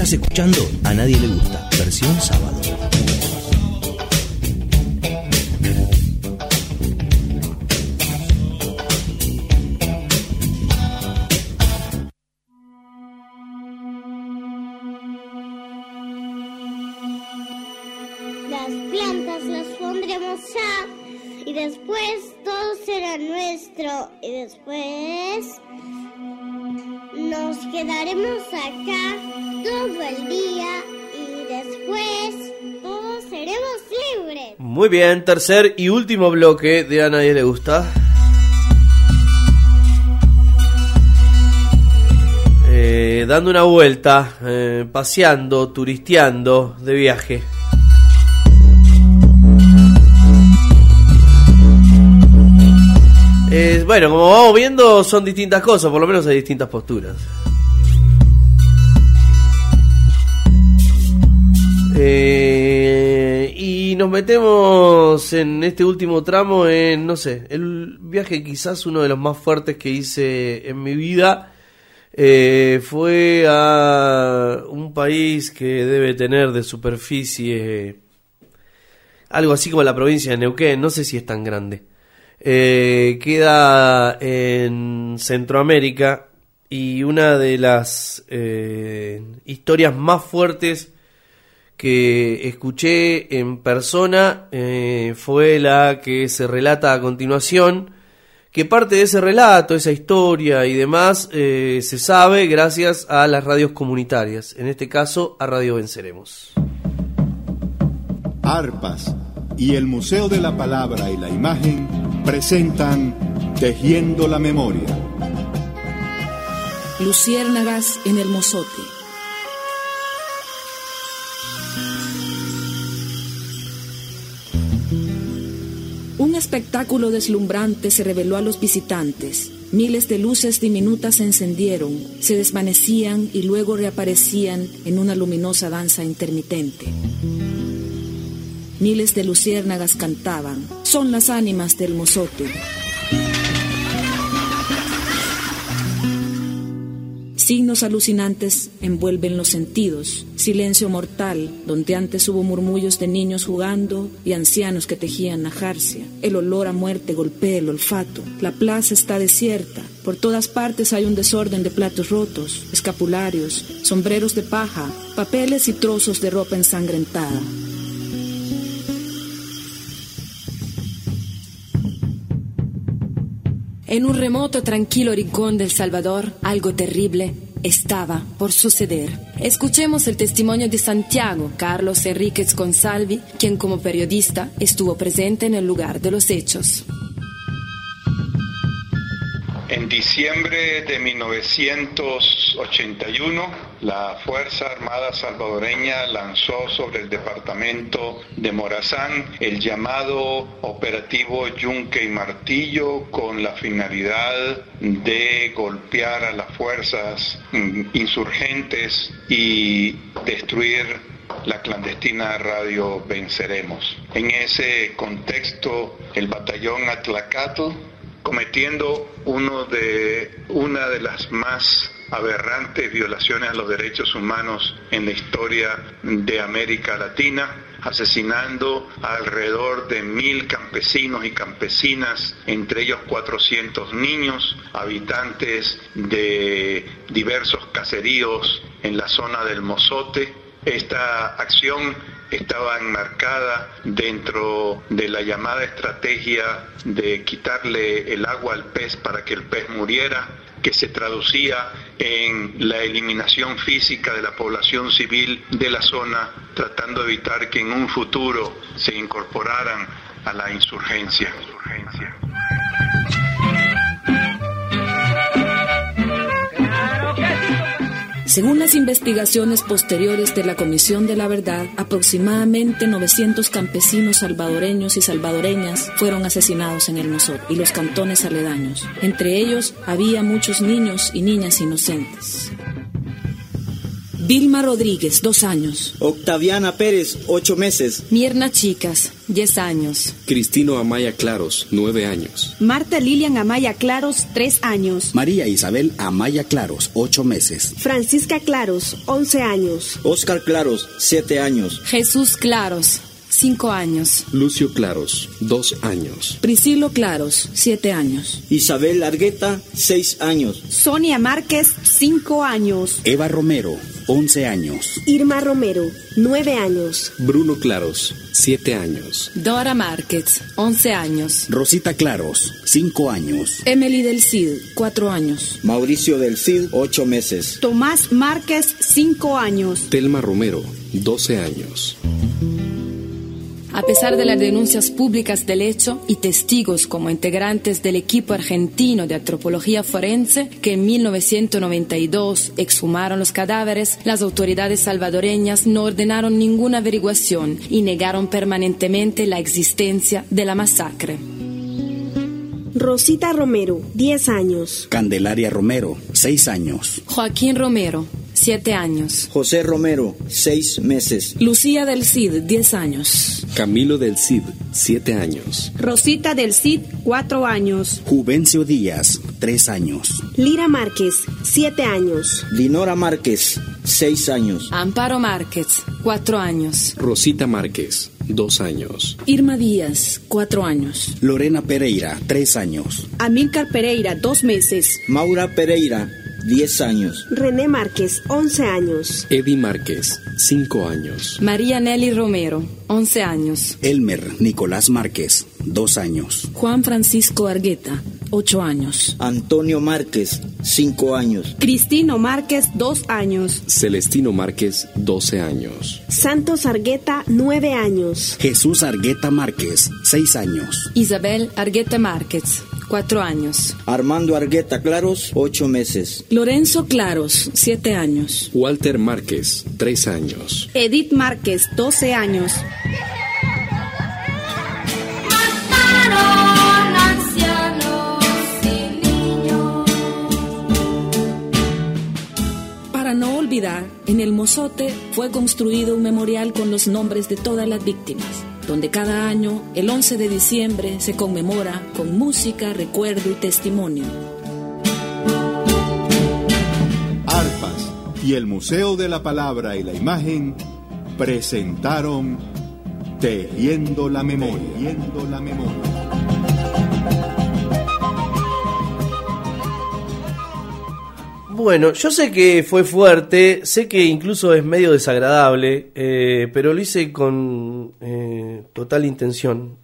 Estás escuchando A Nadie Le Gusta, versión sábado. Las plantas las pondremos ya y después todo será nuestro y después nos quedaremos acá todo el día y después todos seremos libres. Muy bien, tercer y último bloque de A Nadie Le Gusta. Dando una vuelta, paseando, turisteando, de viaje. Bueno, como vamos viendo, son distintas cosas, por lo menos hay distintas posturas. Y nos metemos en este último tramo en, no sé, el viaje quizás uno de los más fuertes que hice en mi vida. Fue a un país que debe tener de superficie algo así como la provincia de Neuquén, no sé si es tan grande. Queda en Centroamérica y una de las historias más fuertes que escuché en persona fue la que se relata a continuación, que parte de ese relato, esa historia y demás se sabe gracias a las radios comunitarias, en este caso a Radio Venceremos. Arpas y el Museo de la Palabra y la Imagen presentan Tejiendo la Memoria. Luciérnagas en el Mozote. Un espectáculo deslumbrante se reveló a los visitantes. Miles de luces diminutas se encendieron, se desvanecían y luego reaparecían en una luminosa danza intermitente. Miles de luciérnagas cantaban. Son las ánimas del Mozote. Signos alucinantes envuelven los sentidos. Silencio mortal, donde antes hubo murmullos de niños jugando y ancianos que tejían la jarcia. El olor a muerte golpea el olfato. La plaza está desierta. Por todas partes hay un desorden de platos rotos, escapularios, sombreros de paja, papeles y trozos de ropa ensangrentada. En un remoto, tranquilo rincón del Salvador, algo terrible estaba por suceder. Escuchemos el testimonio de Santiago Carlos Enríquez Consalvi, quien como periodista estuvo presente en el lugar de los hechos. En diciembre de 1981, la Fuerza Armada Salvadoreña lanzó sobre el departamento de Morazán el llamado Operativo Yunque y Martillo con la finalidad de golpear a las fuerzas insurgentes y destruir la clandestina Radio Venceremos. En ese contexto, el batallón Atlacatl, cometiendo una de las más aberrantes violaciones a los derechos humanos en la historia de América Latina, asesinando a alrededor de 1,000 campesinos y campesinas, entre ellos 400 niños, habitantes de diversos caseríos en la zona del Mozote. Esta acción estaba enmarcada dentro de la llamada estrategia de quitarle el agua al pez para que el pez muriera, que se traducía en la eliminación física de la población civil de la zona, tratando de evitar que en un futuro se incorporaran a la insurgencia. Según las investigaciones posteriores de la Comisión de la Verdad, aproximadamente 900 campesinos salvadoreños y salvadoreñas fueron asesinados en el Mozote y los cantones aledaños. Entre ellos había muchos niños y niñas inocentes. Vilma Rodríguez, 2 años. Octaviana Pérez, 8 meses. Mirna Chicas, 10 años. Cristino Amaya Claros, 9 años. Marta Lilian Amaya Claros, 3 años. María Isabel Amaya Claros, 8 meses. Francisca Claros, 11 años. Oscar Claros, 7 años. Jesús Claros, 5 años. Lucio Claros, 2 años. Priscilo Claros, 7 años. Isabel Argueta, 6 años. Sonia Márquez, 5 años. Eva Romero, 11 años. Irma Romero, 9 años. Bruno Claros, 7 años. Dora Márquez, 11 años. Rosita Claros, 5 años. Emily del Cid, 4 años. Mauricio del Cid, 8 meses. Tomás Márquez, 5 años. Telma Romero, 12 años. A pesar de las denuncias públicas del hecho y testigos como integrantes del equipo argentino de antropología forense que en 1992 exhumaron los cadáveres, las autoridades salvadoreñas no ordenaron ninguna averiguación y negaron permanentemente la existencia de la masacre. Rosita Romero, 10 años. Candelaria Romero, 6 años. Joaquín Romero, 7 años. José Romero, 6 meses. Lucía del Cid, 10 años. Camilo del Cid, 7 años. Rosita del Cid, 4 años. Juvencio Díaz, 3 años. Lira Márquez, 7 años. Dinora Márquez, 6 años. Amparo Márquez, 4 años. Rosita Márquez, 2 años. Irma Díaz, 4 años. Lorena Pereira, 3 años. Amílcar Pereira, 2 meses. Maura Pereira, 10 años. René Márquez, 11 años. Eddie Márquez, 5 años. María Nelly Romero, 11 años. Elmer Nicolás Márquez, 2 años. Juan Francisco Argueta, 8 años. Antonio Márquez, 5 años. Cristino Márquez, 2 años. Celestino Márquez, 12 años. Santos Argueta, 9 años. Jesús Argueta Márquez, 6 años. Isabel Argueta Márquez, 4 años. Armando Argueta Claros, 8 meses. Lorenzo Claros, 7 años. Walter Márquez, 3 años. Edith Márquez, 12 años. Mataron ancianos y niños. Para no olvidar, en el Mozote fue construido un memorial con los nombres de todas las víctimas, donde cada año, el 11 de diciembre, se conmemora con música, recuerdo y testimonio. Arpas y el Museo de la Palabra y la Imagen presentaron Tejiendo la Memoria. Tejiendo la Memoria. Bueno, yo sé que fue fuerte, sé que incluso es medio desagradable, pero lo hice con total intención.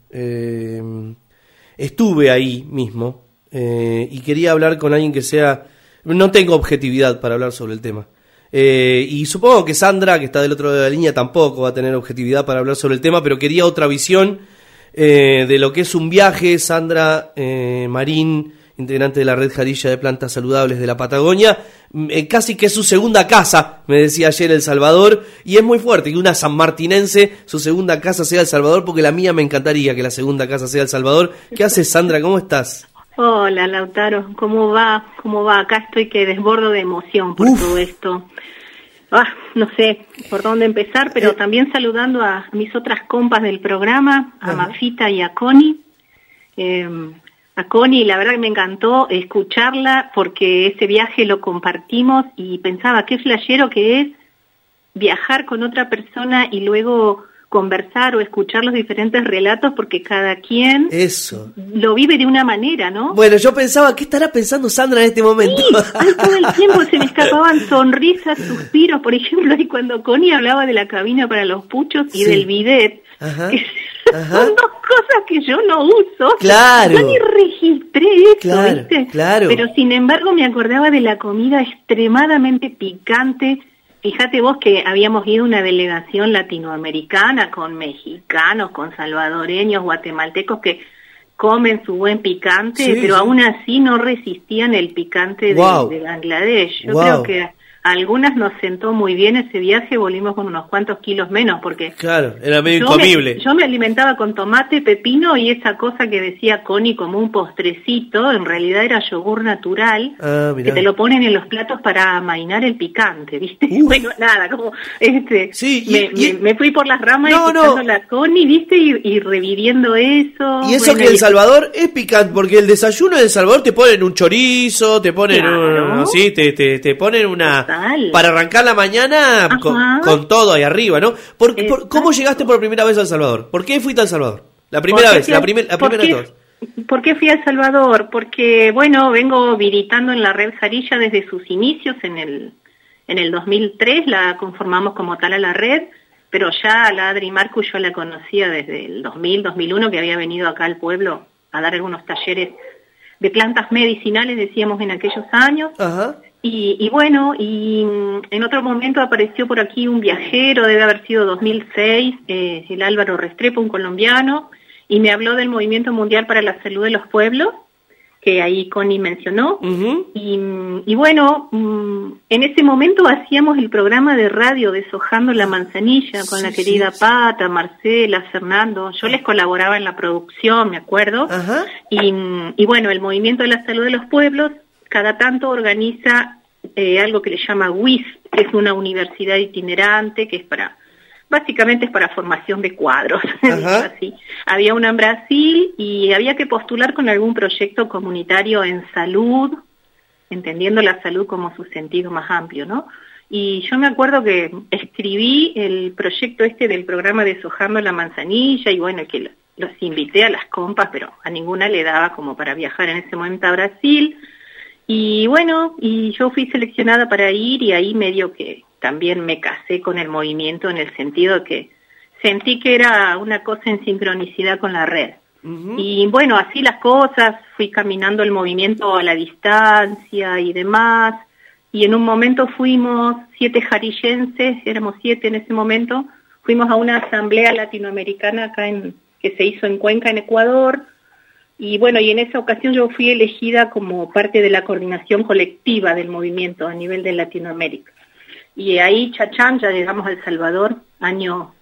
Estuve ahí mismo y quería hablar con alguien que sea... No tengo objetividad para hablar sobre el tema. Y supongo que Sandra, que está del otro lado de la línea, tampoco va a tener objetividad para hablar sobre el tema, pero quería otra visión de lo que es un viaje. Sandra Marín, integrante de la Red Jarilla de Plantas Saludables de la Patagonia, casi que es su segunda casa, me decía ayer El Salvador, y es muy fuerte que una sanmartinense, su segunda casa sea El Salvador, porque la mía me encantaría que la segunda casa sea El Salvador. ¿Qué haces, Sandra? ¿Cómo estás? Hola, Lautaro, ¿cómo va? Acá estoy que desbordo de emoción por todo esto. No sé por dónde empezar, pero también saludando a mis otras compas del programa, a Mafita y a Connie. A Connie, la verdad que me encantó escucharla porque ese viaje lo compartimos y pensaba qué flashero que es viajar con otra persona y luego conversar o escuchar los diferentes relatos porque cada quien lo vive de una manera, ¿no? Bueno, yo pensaba, ¿qué estará pensando Sandra en este momento? Sí, todo el tiempo se me escapaban sonrisas, suspiros, por ejemplo, y cuando Connie hablaba de la cabina para los puchos y del bidet, son dos cosas que yo no uso. Claro. Yo ni registré eso, ¿viste? Claro. Pero sin embargo me acordaba de la comida extremadamente picante. Fíjate vos que habíamos ido una delegación latinoamericana con mexicanos, con salvadoreños, guatemaltecos que comen su buen picante, pero aún así no resistían el picante de Bangladesh. Yo creo que algunas nos sentó muy bien ese viaje, volvimos con unos cuantos kilos menos, porque claro, era medio incomible. Yo me alimentaba con tomate, pepino y esa cosa que decía Connie como un postrecito, en realidad era yogur natural, que te lo ponen en los platos para amainar el picante, ¿viste? Bueno, nada, como sí, me fui por las ramas escuchando la Connie, ¿viste? Y reviviendo eso. Y eso, bueno, que El Salvador es picante, porque el desayuno de El Salvador te ponen un chorizo, te ponen te ponen una... Total. Para arrancar la mañana con todo ahí arriba, ¿no? ¿Cómo llegaste por primera vez a El Salvador? ¿Por qué fuiste a El Salvador? La primera vez, la primera de todas. ¿Por qué fui a El Salvador? Porque, bueno, vengo militando en la Red Sarilla desde sus inicios en el 2003, la conformamos como tal a la red, pero ya a la Adri Marcus yo la conocía desde el 2001, que había venido acá al pueblo a dar algunos talleres de plantas medicinales, decíamos en aquellos años. Ajá. Y bueno, y en otro momento apareció por aquí un viajero, debe haber sido 2006, el Álvaro Restrepo, un colombiano, y me habló del Movimiento Mundial para la Salud de los Pueblos, que ahí Connie mencionó. Uh-huh. Y bueno, en ese momento hacíamos el programa de radio Deshojando la Manzanilla con la querida Pata, Marcela, Fernando. Yo les colaboraba en la producción, me acuerdo. Uh-huh. Y bueno, el Movimiento de la Salud de los Pueblos cada tanto organiza algo que le llama WIS, que es una universidad itinerante, que es básicamente es para formación de cuadros. Así. Había una en Brasil y había que postular con algún proyecto comunitario en salud, entendiendo la salud como su sentido más amplio, ¿no? Y yo me acuerdo que escribí el proyecto del programa Deshojando la Manzanilla, y bueno, que los invité a las compas, pero a ninguna le daba como para viajar en ese momento a Brasil. Y bueno, y yo fui seleccionada para ir, y ahí medio que también me casé con el movimiento, en el sentido de que sentí que era una cosa en sincronicidad con la red. Uh-huh. Y bueno, así las cosas, fui caminando el movimiento a la distancia y demás, y en un momento fuimos 7 jarillenses, éramos 7 en ese momento, fuimos a una asamblea latinoamericana acá que se hizo en Cuenca, en Ecuador. Y bueno, y en esa ocasión yo fui elegida como parte de la coordinación colectiva del movimiento a nivel de Latinoamérica. Y ahí, chachán, ya llegamos a El Salvador, año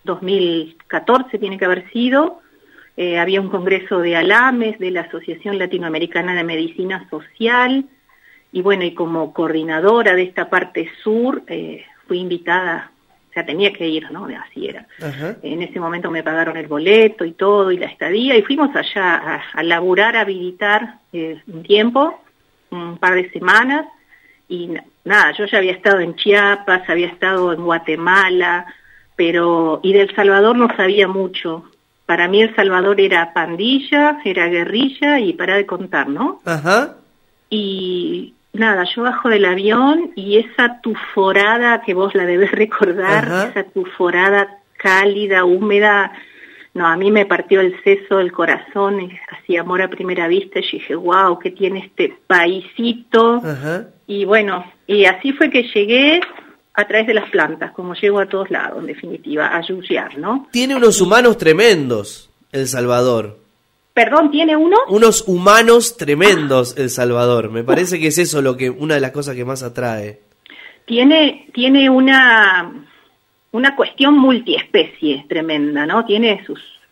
2014 tiene que haber sido. Había un congreso de ALAMES, de la Asociación Latinoamericana de Medicina Social. Y bueno, y como coordinadora de esta parte sur, fui invitada, o sea, tenía que ir, ¿no? Así era. Uh-huh. En ese momento me pagaron el boleto y todo, y la estadía, y fuimos allá a laburar, a habilitar un tiempo, un par de semanas, y nada, yo ya había estado en Chiapas, había estado en Guatemala, y de El Salvador no sabía mucho. Para mí El Salvador era pandilla, era guerrilla, y para de contar, ¿no? Ajá. Uh-huh. Y nada, yo bajo del avión y esa tuforada que vos la debes recordar, uh-huh, esa tuforada cálida, húmeda, no, a mí me partió el seso del corazón, así amor a primera vista, y dije, wow, ¿qué tiene este paisito? Uh-huh. Y bueno, y así fue que llegué a través de las plantas, como llego a todos lados, en definitiva, a yuyear, ¿no? Tiene unos humanos tremendos, El Salvador. Perdón, ¿tiene unos humanos tremendos El Salvador. Me parece que es eso una de las cosas que más atrae. Tiene una cuestión multiespecie tremenda, ¿no? Tiene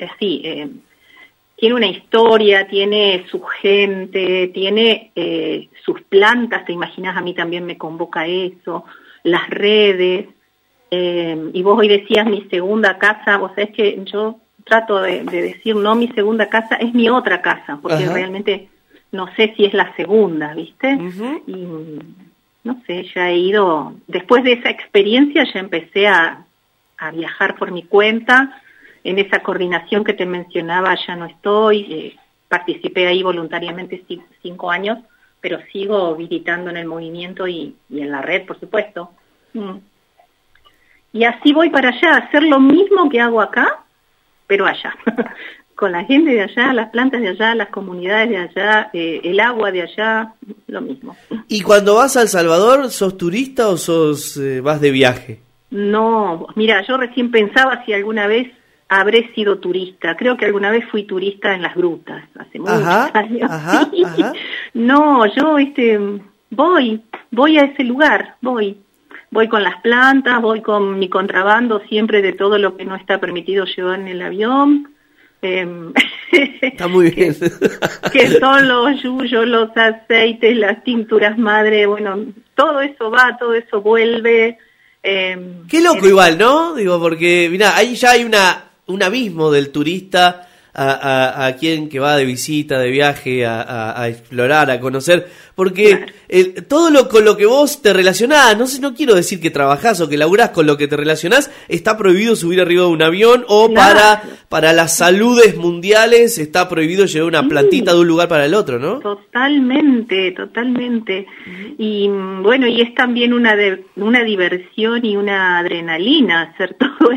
tiene una historia, tiene su gente, tiene sus plantas, te imaginas, a mí también me convoca eso, las redes, y vos hoy decías mi segunda casa, vos sabés que yo trato de decir, no mi segunda casa, es mi otra casa, porque uh-huh, realmente no sé si es la segunda, ¿viste? Uh-huh. Y no sé, ya he ido, después de esa experiencia ya empecé a viajar por mi cuenta. En esa coordinación que te mencionaba ya no estoy, participé ahí voluntariamente 5 años, pero sigo militando en el movimiento y en la red, por supuesto. Y así voy para allá, a hacer lo mismo que hago acá, pero allá, con la gente de allá, las plantas de allá, las comunidades de allá, el agua de allá, lo mismo. ¿Y cuando vas a El Salvador, sos turista o vas de viaje? No, mira, yo recién pensaba si alguna vez habré sido turista. Creo que alguna vez fui turista en las grutas, hace muchos años. Ajá. No, yo voy a ese lugar, voy con las plantas, voy con mi contrabando siempre de todo lo que no está permitido llevar en el avión. Está muy bien. que son los yuyos, los aceites, las tinturas madre, bueno, todo eso va, todo eso vuelve. Qué loco igual, ¿no? Digo, porque mirá, ahí ya hay un abismo del turista a quien que va de visita, de viaje, a explorar, a conocer, porque claro. Todo con lo que vos te relacionás, no quiero decir que trabajás o que laburás, con lo que te relacionás, está prohibido subir arriba de un avión, o claro. para las saludes mundiales está prohibido llevar una plantita de un lugar para el otro, ¿no? Totalmente. Y bueno, y es también una diversión y una adrenalina hacer todo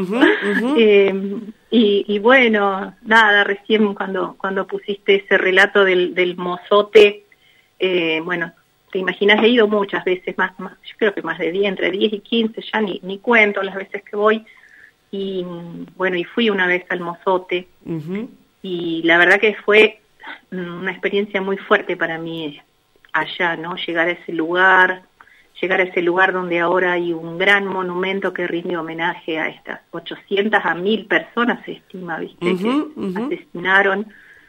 eso. Y bueno, nada, recién cuando pusiste ese relato del mozote, bueno, te imaginas, he ido muchas veces, más yo creo que más de 10, entre 10 y 15, ya ni cuento las veces que voy, y bueno, y fui una vez al mozote, y la verdad que fue una experiencia muy fuerte para mí allá, ¿no? Llegar a ese lugar donde ahora hay un gran monumento que rinde homenaje a estas 800 a 1000 personas, se estima, ¿viste? Que asesinaron.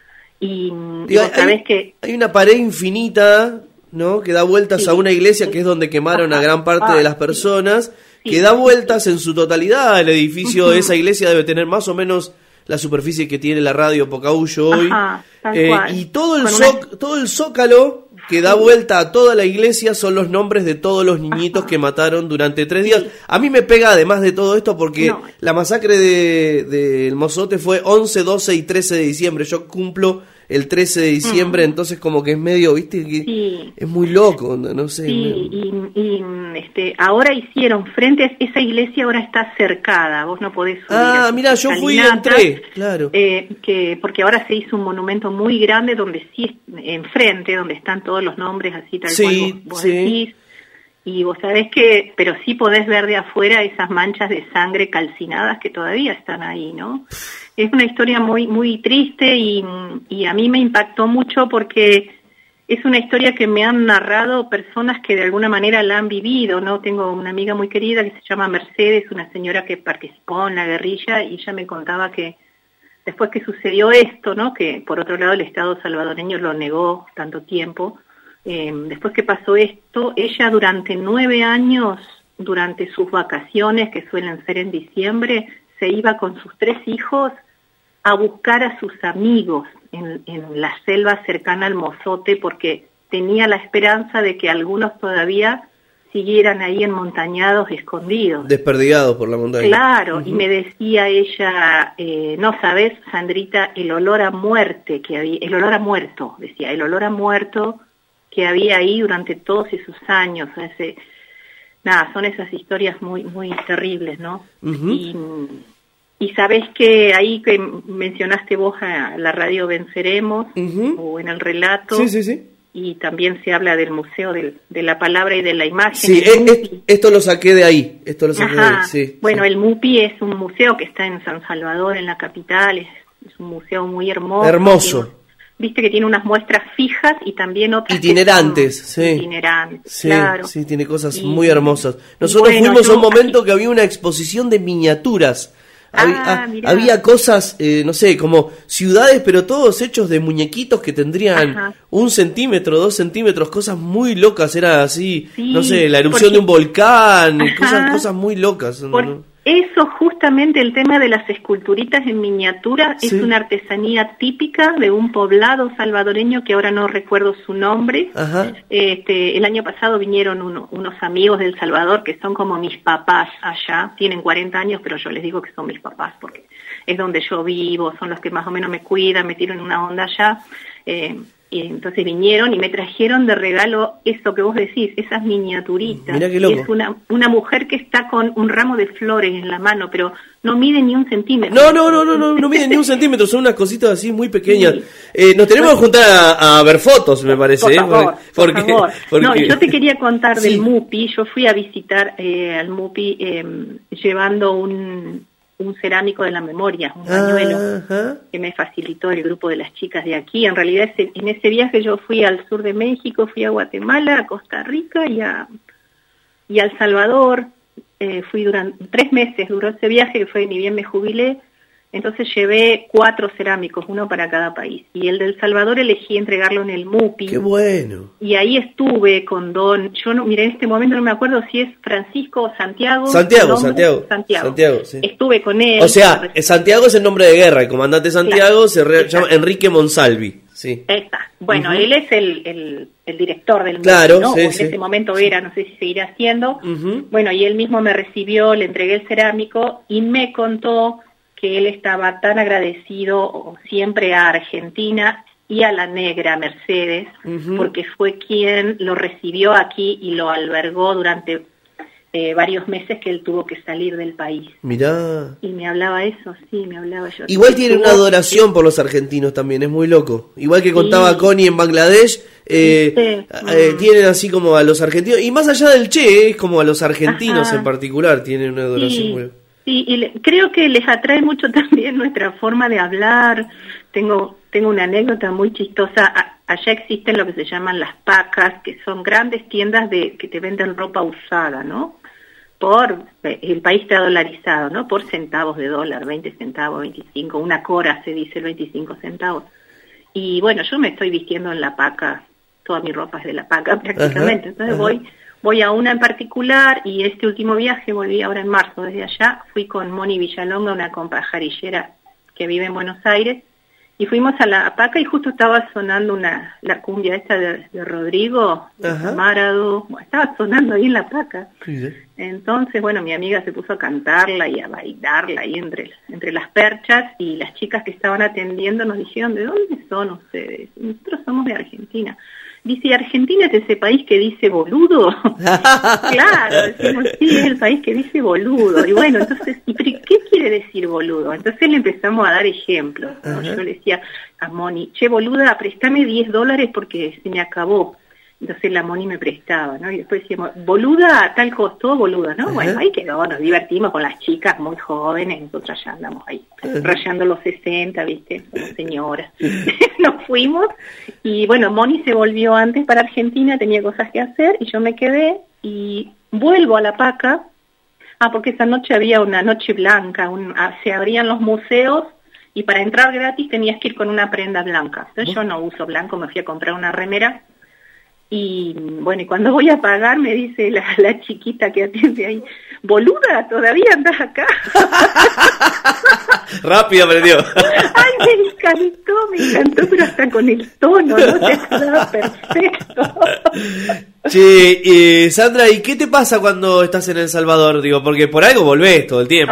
Y vos sabés que hay una pared infinita, ¿no? Que da vueltas a una iglesia que es donde quemaron a gran parte de las personas, que da vueltas en su totalidad. El edificio de esa iglesia debe tener más o menos la superficie que tiene la radio Pocahuyo hoy. Y todo el zócalo que da vuelta a toda la iglesia son los nombres de todos los niñitos que mataron durante 3 días. A mí me pega además de todo esto porque la masacre del Mozote fue 11, 12 y 13 de diciembre. Yo cumplo el 13 de diciembre, entonces como que es medio, viste, que es muy loco, no sé. Sí, y ahora hicieron frente a esa iglesia, ahora está cercada, vos no podés subir. Mira, yo fui y entré, claro. Porque ahora se hizo un monumento muy grande donde sí, enfrente, donde están todos los nombres así tal cual vos decís. Y vos sabés que, pero sí podés ver de afuera esas manchas de sangre calcinadas que todavía están ahí, ¿no? Es una historia muy muy triste y a mí me impactó mucho porque es una historia que me han narrado personas que de alguna manera la han vivido, ¿no? Tengo una amiga muy querida que se llama Mercedes, una señora que participó en la guerrilla, y ella me contaba que después que sucedió esto, ¿no? Que por otro lado el Estado salvadoreño lo negó tanto tiempo, después que pasó esto, ella durante 9 años, durante sus vacaciones, que suelen ser en diciembre, se iba con sus 3 hijos a buscar a sus amigos en la selva cercana al Mozote, porque tenía la esperanza de que algunos todavía siguieran ahí enmontañados, escondidos. Desperdigados por la montaña. Claro, y me decía ella, no sabes, Sandrita, el olor a muerte que había, el olor a muerto, decía, el olor a muerto que había ahí durante todos esos años. Son esas historias muy muy terribles, ¿no? Y sabés que ahí que mencionaste vos a la radio Venceremos, o en el relato, y también se habla del Museo de la Palabra y de la Imagen. Sí, esto lo saqué de ahí, Bueno, el MUPI es un museo que está en San Salvador, en la capital, es un museo muy hermoso. Hermoso. Viste que tiene unas muestras fijas y también otras itinerantes, itinerantes, claro. Sí, tiene cosas muy hermosas. Nosotros fuimos a un momento que había una exposición de miniaturas. Había cosas, no sé, como ciudades, pero todos hechos de muñequitos que tendrían 1 centímetro, 2 centímetros, cosas muy locas. Era así, no sé, la erupción de un volcán, cosas muy locas. Eso, justamente el tema de las esculturitas en miniatura, es una artesanía típica de un poblado salvadoreño que ahora no recuerdo su nombre. El año pasado vinieron unos amigos del Salvador que son como mis papás allá, tienen 40 años, pero yo les digo que son mis papás porque es donde yo vivo, son los que más o menos me cuidan, me tiran una onda allá. Y entonces vinieron y me trajeron de regalo eso que vos decís, esas miniaturitas. Mirá qué loco. Es una mujer que está con un ramo de flores en la mano, pero no mide ni 1 centímetro. No mide ni 1 centímetro, son unas cositas así muy pequeñas. Nos tenemos que juntar a ver fotos, me parece. Por favor. No, yo te quería contar del MUPI. Yo fui a visitar al MUPI llevando un cerámico de la memoria, un pañuelo que me facilitó el grupo de las chicas de aquí. En realidad en ese viaje yo fui al sur de México, fui a Guatemala, a Costa Rica y a El Salvador. Fui durante 3 meses, duró ese viaje, que fue ni bien me jubilé. Entonces llevé 4 cerámicos, uno para cada país. Y el de El Salvador elegí entregarlo en el MUPI. ¡Qué bueno! Y ahí estuve con yo no, mire, en este momento no me acuerdo si es Francisco o Santiago. Santiago, sí. Estuve con él. O sea, Santiago es el nombre de guerra, el comandante Santiago se llama Enrique Monsalvi. Sí. Está. Bueno, él es el director del MUPI, claro, ¿no? Sí, en ese momento era, no sé si seguirá siendo. Bueno, y él mismo me recibió, le entregué el cerámico y me contó que él estaba tan agradecido siempre a Argentina y a la negra Mercedes, porque fue quien lo recibió aquí y lo albergó durante varios meses que él tuvo que salir del país. Mirá. Y me hablaba eso, sí, me hablaba yo. Igual tiene una adoración por los argentinos también, es muy loco. Igual que contaba Connie en Bangladesh, tienen así como a los argentinos, y más allá del Che, es como a los argentinos en particular, tienen una adoración muy... Sí, y creo que les atrae mucho también nuestra forma de hablar. Tengo una anécdota muy chistosa. Allá existen lo que se llaman las pacas, que son grandes tiendas que te venden ropa usada, ¿no? El país está dolarizado, ¿no? Por centavos de dólar, 20 centavos, 25, una cora se dice 25 centavos. Y bueno, yo me estoy vistiendo en la paca, toda mi ropa es de la paca prácticamente, entonces voy a una en particular, y este último viaje, volví ahora en marzo desde allá, fui con Moni Villalonga, una compajarillera que vive en Buenos Aires, y fuimos a la paca y justo estaba sonando la cumbia esta de Rodrigo, Marado, estaba sonando ahí en la paca. Sí. Entonces, bueno, mi amiga se puso a cantarla y a bailarla ahí entre las perchas, y las chicas que estaban atendiendo nos dijeron, ¿de dónde son ustedes? Nosotros somos de Argentina. Dice, ¿Argentina es ese país que dice boludo? Claro, decimos, sí, es el país que dice boludo. Y bueno, entonces, ¿qué quiere decir boludo? Entonces le empezamos a dar ejemplos, ¿no? Yo le decía a Moni, che, boluda, préstame $10 porque se me acabó. Entonces la Moni me prestaba, ¿no? Y después decíamos, boluda, tal costó, boluda, ¿no? Bueno, ahí quedó, nos divertimos con las chicas muy jóvenes, nosotros ya andamos ahí rayando los 60, ¿viste? Como señoras. Nos fuimos y bueno, Moni se volvió antes para Argentina, tenía cosas que hacer y yo me quedé y vuelvo a la paca. Porque esa noche había una noche blanca, se abrían los museos y para entrar gratis tenías que ir con una prenda blanca. Entonces yo no uso blanco, me fui a comprar una remera. Y bueno, y cuando voy a pagar me dice la chiquita que atiende ahí, boluda, ¿todavía andás acá? Rápido aprendió. Ay, me encantó, pero hasta con el tono, ¿no? Te quedaba perfecto. Che, Sandra, ¿y qué te pasa cuando estás en El Salvador? Digo, porque por algo volvés todo el tiempo.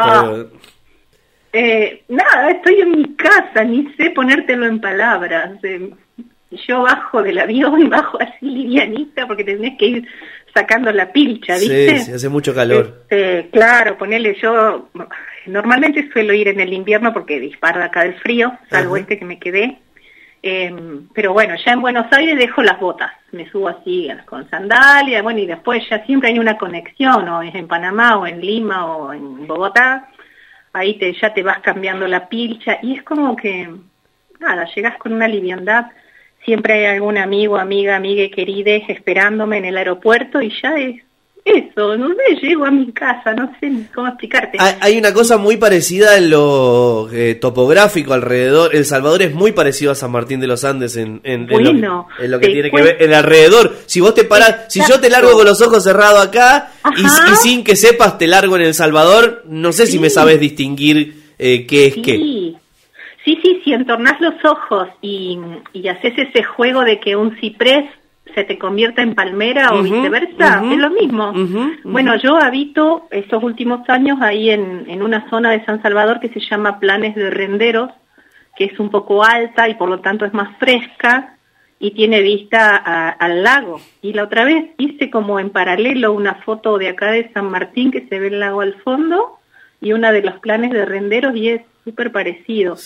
Nada, estoy en mi casa, ni sé ponértelo en palabras. Yo bajo del avión, bajo así livianita, porque tenés que ir sacando la pilcha, ¿viste? Sí, hace mucho calor. Claro, ponele, yo normalmente suelo ir en el invierno porque disparo acá del frío, salvo que me quedé. Pero bueno, ya en Buenos Aires dejo las botas, me subo así con sandalias, bueno, y después ya siempre hay una conexión, o es en Panamá, o en Lima, o en Bogotá, ahí ya te vas cambiando la pilcha, y es como que, nada, llegás con una liviandad. Siempre hay algún amigo, amiga querida esperándome en el aeropuerto y ya es eso, no sé, llego a mi casa, no sé cómo explicarte. Hay una cosa muy parecida en lo topográfico alrededor. El Salvador es muy parecido a San Martín de los Andes en lo que tiene que ver el alrededor. Si vos te parás, si yo te largo con los ojos cerrados acá y sin que sepas te largo en El Salvador, no sé si me sabes distinguir qué es qué. Sí, entornás los ojos y haces ese juego de que un ciprés se te convierta en palmera o viceversa, es lo mismo. Bueno, yo habito estos últimos años ahí en una zona de San Salvador que se llama Planes de Renderos, que es un poco alta y por lo tanto es más fresca y tiene vista al lago. Y la otra vez hice como en paralelo una foto de acá de San Martín que se ve el lago al fondo y una de los Planes de Renderos y es súper parecido. Sí.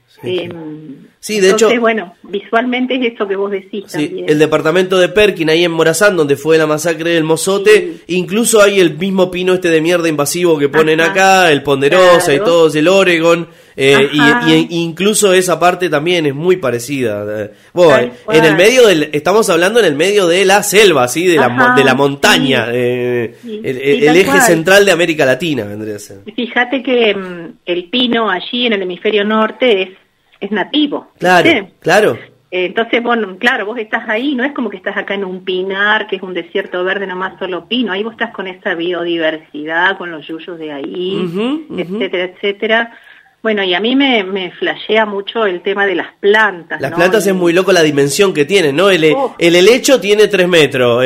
Sí, de entonces, hecho, bueno, visualmente es esto que vos decís también. El departamento de Perkin, ahí en Morazán, donde fue la masacre del Mozote, incluso hay el mismo pino de mierda invasivo que ponen acá, el Ponderosa y todos, el Oregon, y incluso esa parte también es muy parecida. Bueno, en el medio estamos hablando en el medio de la selva, ¿sí? De la montaña, el eje central de América Latina, vendría a ser. Fíjate que el pino allí en el hemisferio norte es nativo. Claro, ¿sí? claro. Entonces, bueno, claro, vos estás ahí, no es como que estás acá en un pinar, que es un desierto verde, nomás solo pino, ahí vos estás con esa biodiversidad, con los yuyos de ahí, etcétera, etcétera. Bueno, y a mí me flashea mucho el tema de las plantas. Las plantas es muy loco la dimensión que tienen, ¿no? El helecho tiene 3 metros.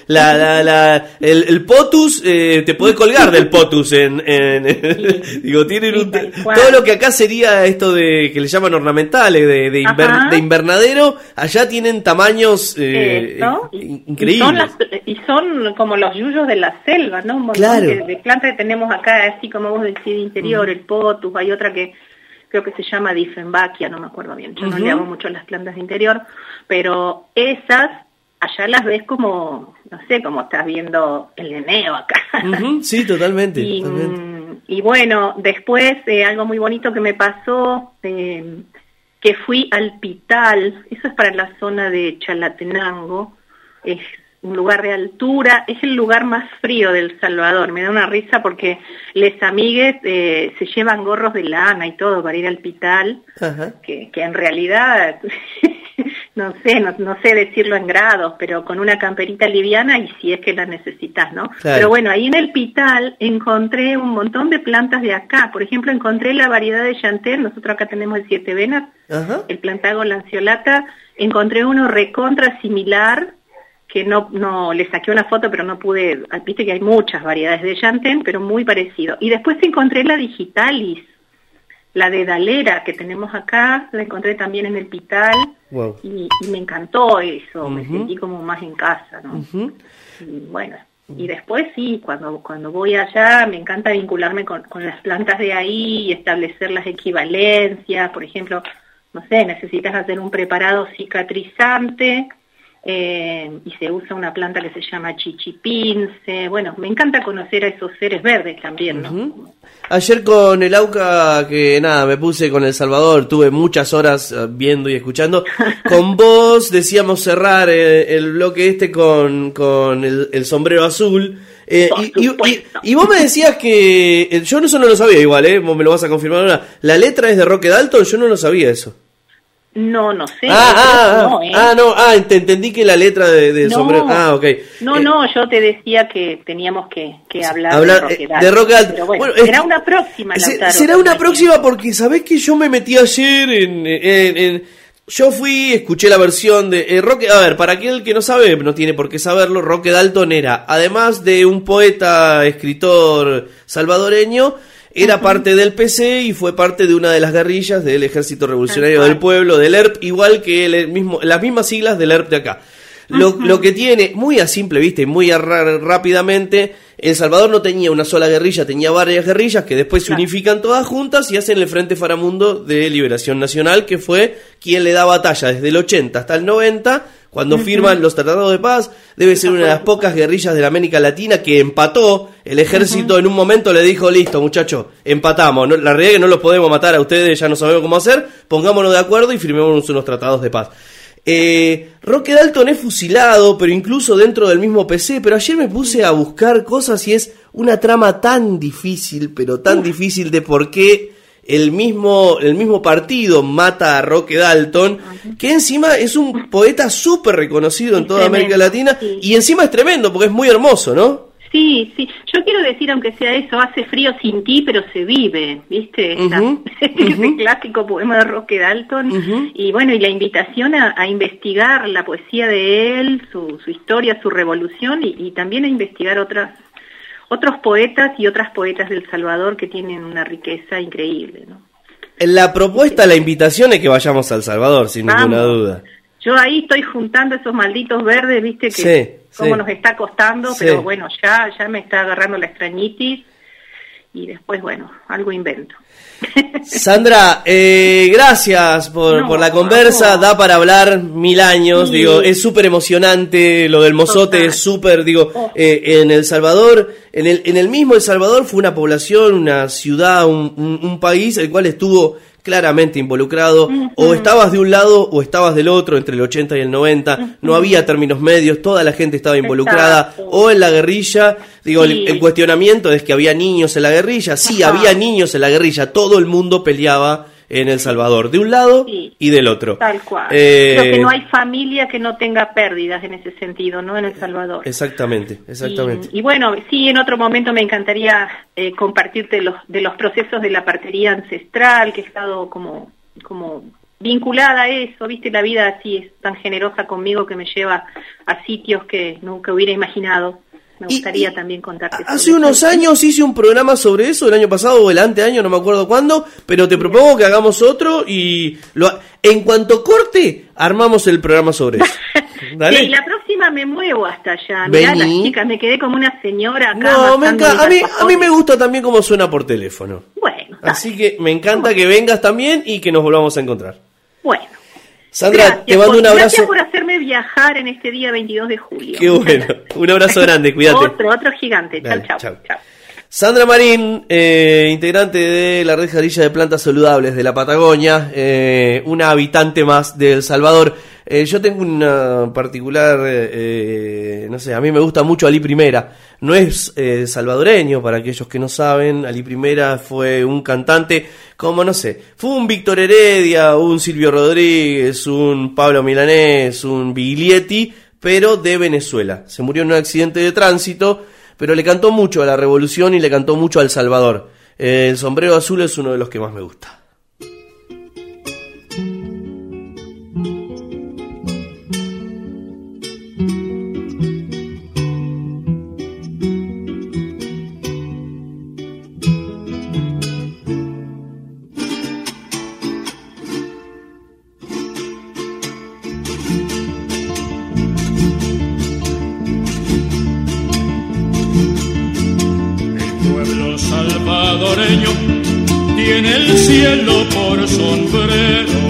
El potus, te podés colgar del potus. Digo, tienen todo lo que acá sería esto de que le llaman ornamentales, de invernadero, allá tienen tamaños increíbles. Y son como los yuyos de la selva, ¿no? Un montón de plantas que tenemos acá, así como vos decís, de interior, el potus, hay otra que creo que se llama Dieffenbachia, no me acuerdo bien, yo no le hago mucho las plantas de interior, pero esas allá las ves como, no sé, como estás viendo el Neneo acá. Sí, totalmente. Y bueno, después algo muy bonito que me pasó, que fui al Pital, eso es para la zona de Chalatenango, es un lugar de altura, es el lugar más frío del Salvador. Me da una risa porque les amigues se llevan gorros de lana y todo para ir al Pital, que en realidad no sé decirlo en grados, pero con una camperita liviana y si es que la necesitas, ¿no? Claro. Pero bueno, ahí en el Pital encontré un montón de plantas de acá. Por ejemplo, encontré la variedad de chanter, nosotros acá tenemos el 7 venas, el plantago lanceolata, encontré uno recontra similar, que no le saqué una foto, pero no pude, viste que hay muchas variedades de Janten, pero muy parecido. Y después encontré la digitalis, la de Dalera que tenemos acá, la encontré también en el Pital, y me encantó eso, me sentí como más en casa, ¿no? Y bueno, y después sí, cuando voy allá me encanta vincularme con las plantas de ahí y establecer las equivalencias. Por ejemplo, no sé, necesitas hacer un preparado cicatrizante, y se usa una planta que se llama chichipince. Bueno, me encanta conocer a esos seres verdes también, ¿no? Ayer con el AUCA, que nada, me puse con El Salvador, tuve muchas horas viendo y escuchando. Con vos decíamos cerrar el bloque con el sombrero azul. Y vos me decías que, yo eso no lo sabía igual, vos me lo vas a confirmar ahora, la letra es de Roque Dalton, yo no lo sabía eso. No sé. Te entendí que la letra del sombrero. Ok. No, yo te decía que teníamos que hablar de Roque Dalton. Pero bueno, será una próxima, Lautaro. Será una próxima porque sabés que yo me metí ayer yo fui, escuché la versión de Roque. A ver, para aquel que no sabe, no tiene por qué saberlo, Roque Dalton era, además de un poeta, escritor salvadoreño, era parte del PC y fue parte de una de las guerrillas del Ejército Revolucionario del Pueblo, del ERP, igual que las mismas siglas del ERP de acá. Lo que tiene, muy a simple vista y muy rápidamente, El Salvador no tenía una sola guerrilla, tenía varias guerrillas que después se unifican todas juntas y hacen el Frente Faramundo de Liberación Nacional, que fue quien le da batalla desde el 80 hasta el 90, cuando firman los tratados de paz. Debe ser una de las pocas guerrillas de la América Latina que empató. El ejército en un momento le dijo, listo muchachos, empatamos, la realidad es que no los podemos matar a ustedes, ya no sabemos cómo hacer, pongámonos de acuerdo y firmemos unos tratados de paz. Roque Dalton es fusilado, pero incluso dentro del mismo PC. Pero ayer me puse a buscar cosas y es una trama tan difícil, pero tan difícil, de por qué el mismo partido mata a Roque Dalton, que encima es un poeta súper reconocido en toda América Latina, y encima es tremendo porque es muy hermoso, ¿no? Sí, yo quiero decir, aunque sea eso, hace frío sin ti, pero se vive, ¿viste? Ese clásico poema de Roque Dalton, y bueno, y la invitación a investigar la poesía de él, su historia, su revolución, y también a investigar otros poetas y otras poetas del Salvador que tienen una riqueza increíble, ¿no? La propuesta, la invitación es que vayamos a El Salvador, sin ninguna duda. Yo ahí estoy juntando esos malditos verdes, viste, que cómo nos está costando, pero bueno, ya me está agarrando la extrañitis y después, bueno, algo invento. Sandra, gracias por la conversa, da para hablar 1000 años, Sí. digo, es súper emocionante lo del mozote, Total. es súper, digo, en El Salvador, en el mismo El Salvador fue una población, una ciudad, un país el cual estuvo claramente involucrado, o estabas de un lado o estabas del otro, entre el 80 y el 90, no había términos medios, toda la gente estaba involucrada, Exacto. o en la guerrilla, digo, Sí. el cuestionamiento es que había niños en la guerrilla, sí, Ajá. había niños en la guerrilla, todo el mundo peleaba en El Salvador, de un lado Sí. y del otro. Tal cual. Eh, Creo que no hay familia que no tenga pérdidas en ese sentido, ¿no? En El Salvador. Exactamente. Y bueno, sí, en otro momento me encantaría compartirte de los procesos de la partería ancestral, que he estado como vinculada a eso, viste, la vida así es tan generosa conmigo que me lleva a sitios que nunca hubiera imaginado. Me gustaría también contarte. Hace sobre unos eso. años hice un programa sobre eso, el año pasado o el anteaño, no me acuerdo cuándo, pero te propongo que hagamos otro y en cuanto corte, armamos el programa sobre eso. ¿Dale? Sí, la próxima me muevo hasta allá. Mirá, Vení. las chicas, me quedé como una señora acá. No, me amasando encanta. mis A mí alfajores. me gusta también cómo suena por teléfono. Bueno, Así que me encanta que vengas también y que nos volvamos a encontrar. bueno. Sandra, Gracias te mando un abrazo. Gracias por hacerme viajar en este día 22 de julio. Qué bueno. Un abrazo grande, cuídate. Otro gigante. Dale, Chau. chau. Sandra Marín, integrante de la Red Jarilla de Plantas Saludables de la Patagonia, una habitante más de El Salvador. Yo tengo una particular, no sé, a mí me gusta mucho Ali Primera. No es salvadoreño, para aquellos que no saben. Ali Primera fue un cantante como, no sé, fue un Víctor Heredia, un Silvio Rodríguez, un Pablo Milanés, un Biglietti, pero de Venezuela. Se murió en un accidente de tránsito, pero le cantó mucho a la revolución y le cantó mucho a El Salvador. El Sombrero Azul es uno de los que más me gusta. Salvadoreño tiene el cielo por sombrero,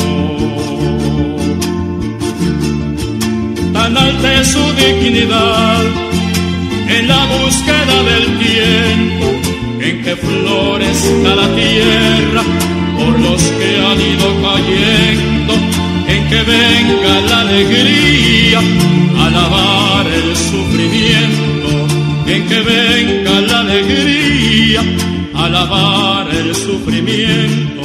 tan alta es su dignidad en la búsqueda del tiempo en que florezca la tierra por los que han ido cayendo, en que venga la alegría a lavar el sufrimiento, en que venga la alegría a lavar el sufrimiento.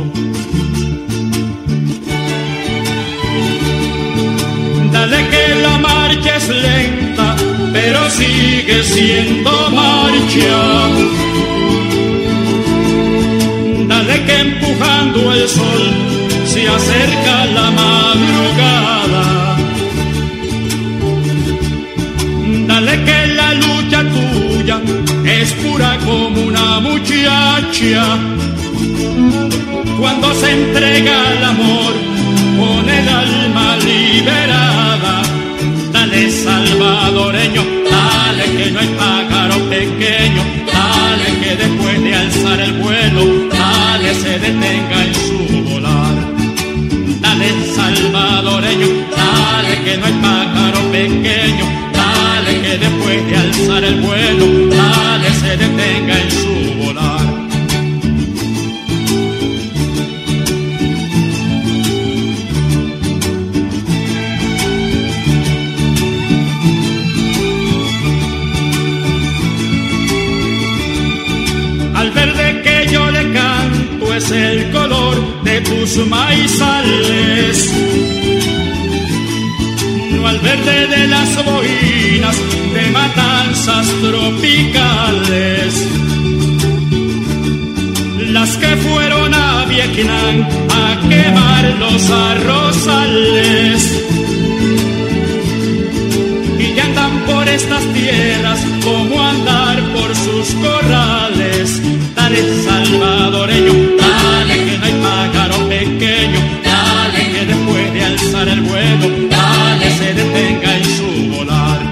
Dale que la marcha es lenta, pero sigue siendo marcha. Dale que empujando el sol se acerca la madrugada. Dale que la lucha tuya es pura como una muchacha. Cuando se entrega al amor con el alma liberada. Dale salvadoreño, dale que no hay pájaro pequeño. Dale que después de alzar el vuelo, dale se detenga en su volar. Dale salvadoreño, dale que no hay pájaro pequeño. Dale que después de alzar el vuelo, dale se detenga en su volar. Al verde que yo le canto es el color de tus maizales, no al verde de las boinas de matanzas tropicales, las que fueron a Vietnam a quemar los arrozales y ya andan por estas tierras como andar por sus corrales. Dale salvadoreño, dale que no hay pájaro pequeño, dale que después de alzar el vuelo, dale se detenga en su volar.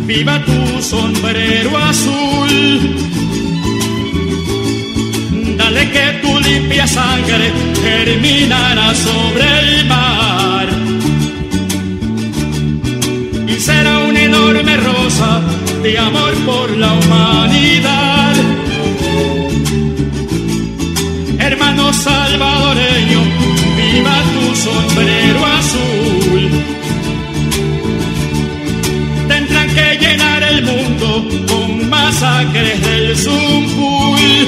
viva tu sombrero azul. Dale que tu limpia sangre terminará sobre el mar. Y será una enorme rosa de amor por la humanidad. Hermano salvadoreño, viva tu sombrero azul. Tendrán que llenar el mundo con masacres del Zumpul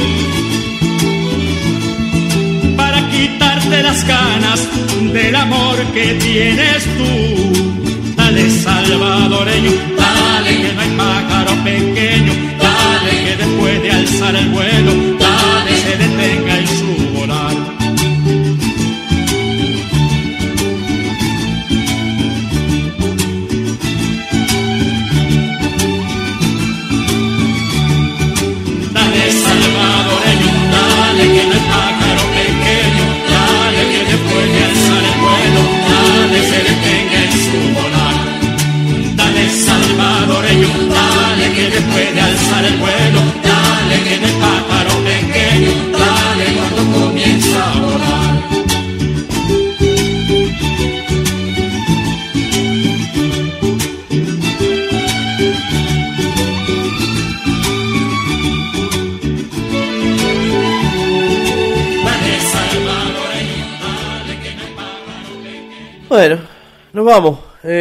para quitarte las ganas del amor que tienes tú. Dale salvadoreño, dale que no hay pájaro pequeño, dale que después de alzar el vuelo, dale se detenga en su volar. Dale salvadoreño, dale que no hay pájaro pequeño, dale que después de alzar el vuelo, dale se detenga en su volar. Dale salvadoreño, dale que después de alzar el vuelo, dale que no hay pájaro pequeño, dale cuando comienza a volar. Bueno, nos vamos.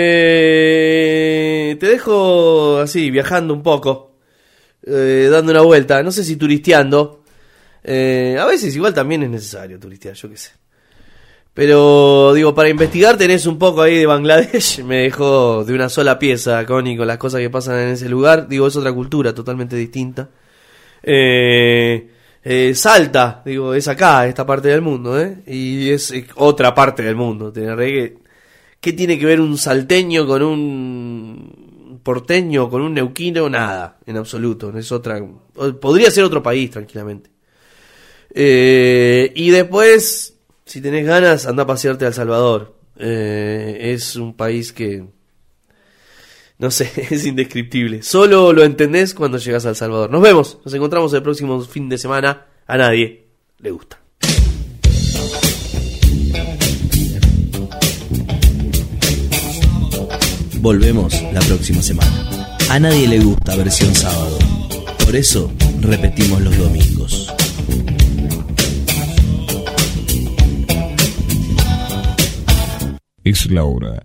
Te dejo así, viajando un poco, dando una vuelta, no sé si turisteando. A veces igual también es necesario turistear, yo qué sé. Pero digo, para investigar tenés un poco ahí de Bangladesh. Me dejó de una sola pieza, Connie, con las cosas que pasan en ese lugar. Digo, es otra cultura totalmente distinta. Salta, digo, es acá, esta parte del mundo, y es otra parte del mundo. ¿Qué tiene que ver un salteño con un porteño, con un neuquino? Nada, en absoluto. Es otra, podría ser otro país tranquilamente. Y después, si tenés ganas, anda a pasearte a El Salvador. Es un país que, no sé, es indescriptible. Solo lo entendés cuando llegas a El Salvador. Nos vemos, nos encontramos el próximo fin de semana. A nadie le gusta. Volvemos la próxima semana. A nadie le gusta versión sábado. Por eso repetimos los domingos. Es la hora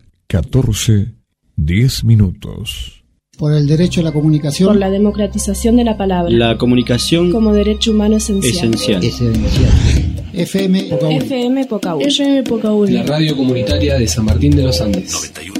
14:10. Por el derecho a la comunicación. Por la democratización de la palabra. La comunicación como derecho humano esencial. FM Pocahuila. La radio comunitaria de San Martín de los Andes. 91.